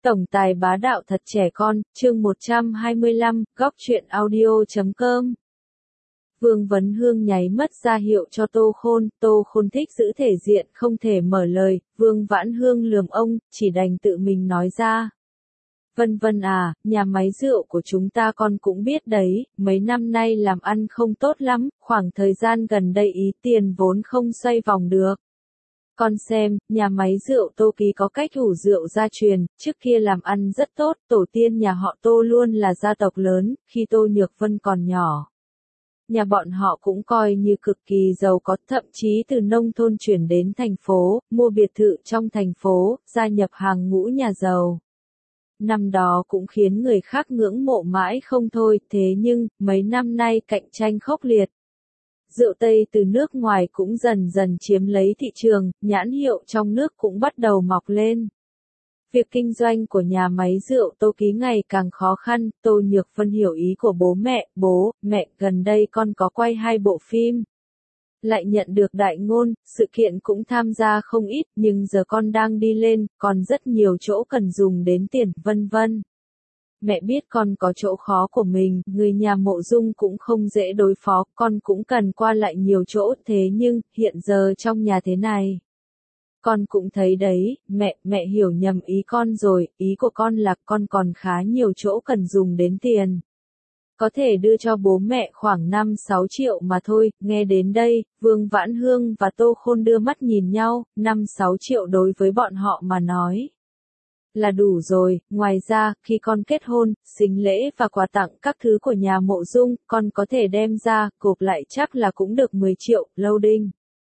Tổng tài bá đạo thật trẻ con, chương 125, góc truyện audio.com. Vương Vấn Hương nháy mắt ra hiệu cho Tô Khôn thích giữ thể diện không thể mở lời, Vương Vãn Hương lườm ông, chỉ đành tự mình nói ra. Vân Vân à, nhà máy rượu của chúng ta con cũng biết đấy, mấy năm nay làm ăn không tốt lắm, khoảng thời gian gần đây ý tiền vốn không xoay vòng được. Con xem, nhà máy rượu Tô Ký có cách ủ rượu gia truyền, trước kia làm ăn rất tốt, tổ tiên nhà họ Tô luôn là gia tộc lớn, khi Tô Nhược Vân còn nhỏ. Nhà bọn họ cũng coi như cực kỳ giàu có, thậm chí từ nông thôn chuyển đến thành phố, mua biệt thự trong thành phố, gia nhập hàng ngũ nhà giàu. Năm đó cũng khiến người khác ngưỡng mộ mãi không thôi, thế nhưng, mấy năm nay cạnh tranh khốc liệt. Rượu Tây từ nước ngoài cũng dần dần chiếm lấy thị trường, nhãn hiệu trong nước cũng bắt đầu mọc lên. Việc kinh doanh của nhà máy rượu Tô Ký ngày càng khó khăn, Tô Nhược Vân hiểu ý của bố, mẹ, gần đây con có quay 2 bộ phim. Lại nhận được đại ngôn, sự kiện cũng tham gia không ít, nhưng giờ con đang đi lên, còn rất nhiều chỗ cần dùng đến tiền, vân vân. Mẹ biết con có chỗ khó của mình, người nhà Mộ Dung cũng không dễ đối phó, con cũng cần qua lại nhiều chỗ, thế nhưng, hiện giờ trong nhà thế này. Con cũng thấy đấy, mẹ hiểu nhầm ý con rồi, ý của con là con còn khá nhiều chỗ cần dùng đến tiền. Có thể đưa cho bố mẹ khoảng 5-6 triệu mà thôi, nghe đến đây, Vương Vãn Hương và Tô Khôn đưa mắt nhìn nhau, 5-6 triệu đối với bọn họ mà nói là đủ rồi, ngoài ra, khi con kết hôn, sính lễ và quà tặng các thứ của nhà Mộ Dung, con có thể đem ra, gộp lại chắc là cũng được 10 triệu, lâu đinh.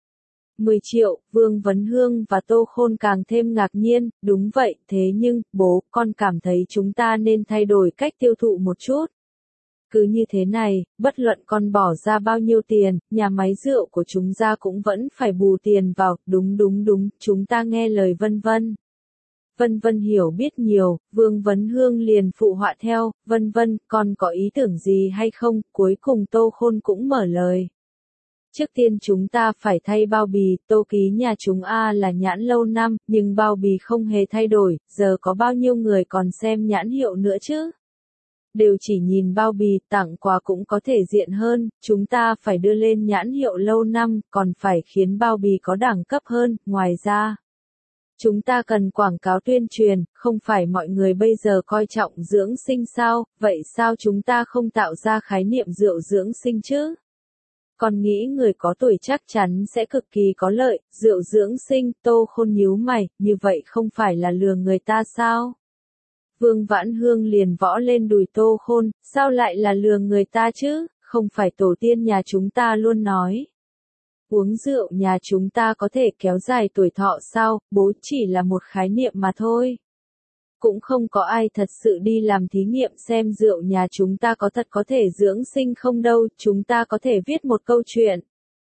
10 triệu, Vương Vấn Hương và Tô Khôn càng thêm ngạc nhiên, đúng vậy, thế nhưng, bố, con cảm thấy chúng ta nên thay đổi cách tiêu thụ một chút. Cứ như thế này, bất luận con bỏ ra bao nhiêu tiền, nhà máy rượu của chúng ta cũng vẫn phải bù tiền vào, đúng, chúng ta nghe lời Vân Vân. Vân Vân hiểu biết nhiều, Vương Vấn Hương liền phụ họa theo, Vân Vân, con có ý tưởng gì hay không, cuối cùng Tô Khôn cũng mở lời. Trước tiên chúng ta phải thay bao bì, Tô Ký nhà chúng là nhãn lâu năm, nhưng bao bì không hề thay đổi, giờ có bao nhiêu người còn xem nhãn hiệu nữa chứ? Đều chỉ nhìn bao bì, tặng quà cũng có thể diện hơn, chúng ta phải đưa lên nhãn hiệu lâu năm, còn phải khiến bao bì có đẳng cấp hơn, ngoài ra. Chúng ta cần quảng cáo tuyên truyền, không phải mọi người bây giờ coi trọng dưỡng sinh sao, vậy sao chúng ta không tạo ra khái niệm rượu dưỡng sinh chứ? Con nghĩ người có tuổi chắc chắn sẽ cực kỳ có lợi, rượu dưỡng sinh, Tô Khôn nhíu mày, như vậy không phải là lừa người ta sao? Vương Vãn Hương liền võ lên đùi Tô Khôn, sao lại là lừa người ta chứ, không phải tổ tiên nhà chúng ta luôn nói. Uống rượu nhà chúng ta có thể kéo dài tuổi thọ sao, bố chỉ là một khái niệm mà thôi. Cũng không có ai thật sự đi làm thí nghiệm xem rượu nhà chúng ta có thật có thể dưỡng sinh không đâu, chúng ta có thể viết một câu chuyện.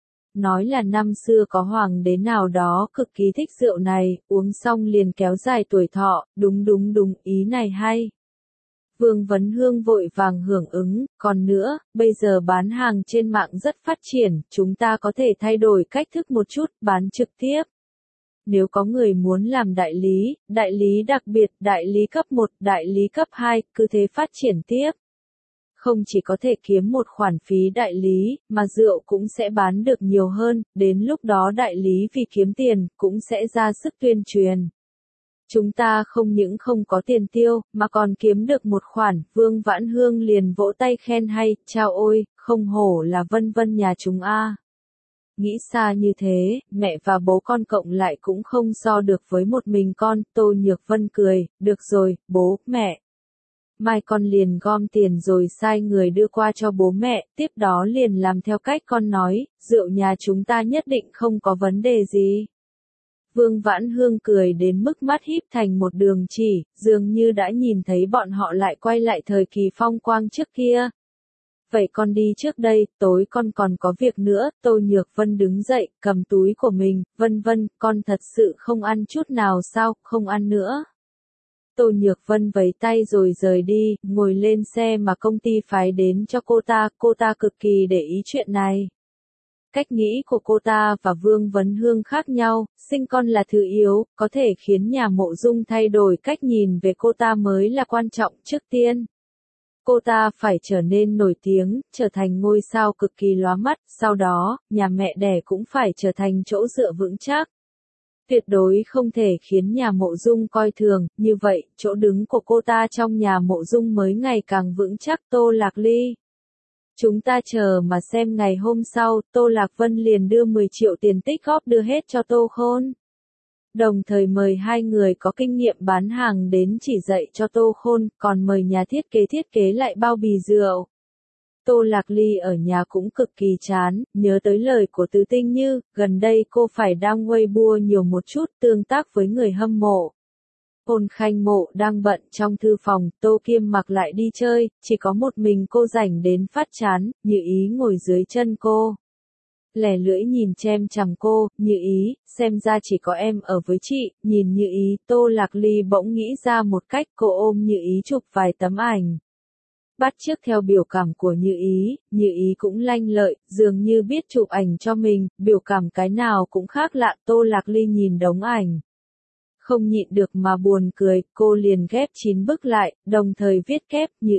Nói là năm xưa có hoàng đế nào đó cực kỳ thích rượu này, uống xong liền kéo dài tuổi thọ, đúng, ý này hay. Vương Vấn Hương vội vàng hưởng ứng, còn nữa, bây giờ bán hàng trên mạng rất phát triển, chúng ta có thể thay đổi cách thức một chút, bán trực tiếp. Nếu có người muốn làm đại lý đặc biệt, đại lý cấp 1, đại lý cấp 2, cứ thế phát triển tiếp. Không chỉ có thể kiếm một khoản phí đại lý, mà rượu cũng sẽ bán được nhiều hơn, đến lúc đó đại lý vì kiếm tiền, cũng sẽ ra sức tuyên truyền. Chúng ta không những không có tiền tiêu, mà còn kiếm được một khoản, Vương Vãn Hương liền vỗ tay khen hay, chao ôi, không hổ là Vân Vân nhà chúng Nghĩ xa như thế, mẹ và bố con cộng lại cũng không so được với một mình con, Tô Nhược Vân cười, được rồi, bố, mẹ. Mai con liền gom tiền rồi sai người đưa qua cho bố mẹ, tiếp đó liền làm theo cách con nói, rượu nhà chúng ta nhất định không có vấn đề gì. Vương Vãn Hương cười đến mức mắt híp thành một đường chỉ, dường như đã nhìn thấy bọn họ lại quay lại thời kỳ phong quang trước kia. Vậy con đi trước đây, tối con còn có việc nữa, Tô Nhược Vân đứng dậy, cầm túi của mình, Vân, con thật sự không ăn chút nào sao, không ăn nữa. Tô Nhược Vân vẫy tay rồi rời đi, ngồi lên xe mà công ty phái đến cho cô ta cực kỳ để ý chuyện này. Cách nghĩ của cô ta và Vương Vấn Hương khác nhau, sinh con là thứ yếu, có thể khiến nhà Mộ Dung thay đổi cách nhìn về cô ta mới là quan trọng trước tiên. Cô ta phải trở nên nổi tiếng, trở thành ngôi sao cực kỳ lóa mắt, sau đó, nhà mẹ đẻ cũng phải trở thành chỗ dựa vững chắc. Tuyệt đối không thể khiến nhà Mộ Dung coi thường, như vậy, chỗ đứng của cô ta trong nhà Mộ Dung mới ngày càng vững chắc. Tô Lạc Ly. Chúng ta chờ mà xem. Ngày hôm sau, Tô Lạc Vân liền đưa 10 triệu tiền tích góp đưa hết cho Tô Khôn. Đồng thời mời hai người có kinh nghiệm bán hàng đến chỉ dạy cho Tô Khôn, còn mời nhà thiết kế lại bao bì rượu. Tô Lạc Ly ở nhà cũng cực kỳ chán, nhớ tới lời của Từ Tinh Như, gần đây cô phải đăng Weibo nhiều một chút, tương tác với người hâm mộ. Ôn Khanh Mộ đang bận trong thư phòng, Tô Kiêm Mặc lại đi chơi, chỉ có một mình cô rảnh đến phát chán, Như Ý ngồi dưới chân cô. Lẻ lưỡi nhìn chem chằm cô, Như Ý, xem ra chỉ có em ở với chị, nhìn Như Ý, Tô Lạc Ly bỗng nghĩ ra một cách, cô ôm Như Ý chụp vài tấm ảnh. Bắt chước theo biểu cảm của Như Ý cũng lanh lợi, dường như biết chụp ảnh cho mình, biểu cảm cái nào cũng khác lạ. Tô Lạc Ly nhìn đống ảnh. Không nhịn được mà buồn cười, cô liền ghép 9 bức lại, đồng thời viết kép, Như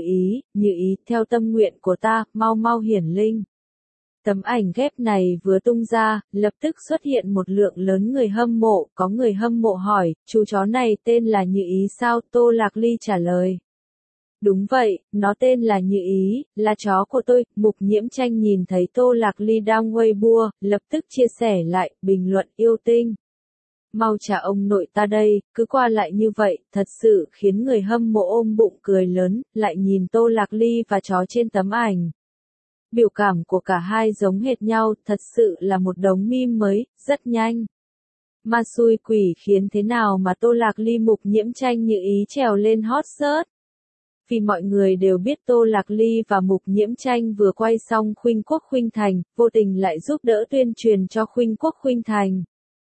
Ý, theo tâm nguyện của ta, mau mau hiển linh. Tấm ảnh ghép này vừa tung ra, lập tức xuất hiện một lượng lớn người hâm mộ, có người hâm mộ hỏi, chú chó này tên là Như Ý sao? Tô Lạc Ly trả lời. Đúng vậy, nó tên là Như Ý, là chó của tôi. Mục Nhiễm Tranh nhìn thấy Tô Lạc Ly đang Weibo, lập tức chia sẻ lại, bình luận yêu tinh. Mau trả ông nội ta đây, cứ qua lại như vậy, thật sự khiến người hâm mộ ôm bụng cười lớn, lại nhìn Tô Lạc Ly và chó trên tấm ảnh. Biểu cảm của cả hai giống hệt nhau, thật sự là một đống meme mới, rất nhanh. Ma xui quỷ khiến thế nào mà Tô Lạc Ly Mục Nhiễm Tranh Như Ý trèo lên hot search. Vì mọi người đều biết Tô Lạc Ly và Mục Nhiễm Tranh vừa quay xong Khuynh Quốc Khuynh Thành, vô tình lại giúp đỡ tuyên truyền cho Khuynh Quốc Khuynh Thành.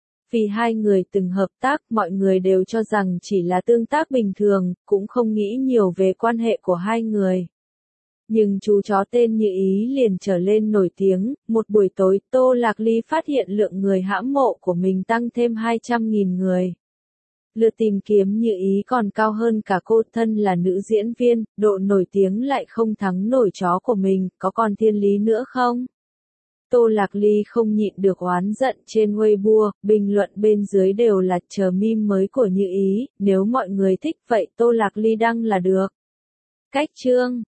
Vì hai người từng hợp tác, mọi người đều cho rằng chỉ là tương tác bình thường, cũng không nghĩ nhiều về quan hệ của hai người. Nhưng chú chó tên Như Ý liền trở lên nổi tiếng, một buổi tối, Tô Lạc Ly phát hiện lượng người hãm mộ của mình tăng thêm 200.000 người. Lượt tìm kiếm Như Ý còn cao hơn cả cô, thân là nữ diễn viên, độ nổi tiếng lại không thắng nổi chó của mình, có còn thiên lý nữa không? Tô Lạc Ly không nhịn được oán giận trên Weibo, bình luận bên dưới đều là chờ meme mới của Như Ý, nếu mọi người thích vậy Tô Lạc Ly đăng là được. Cách chương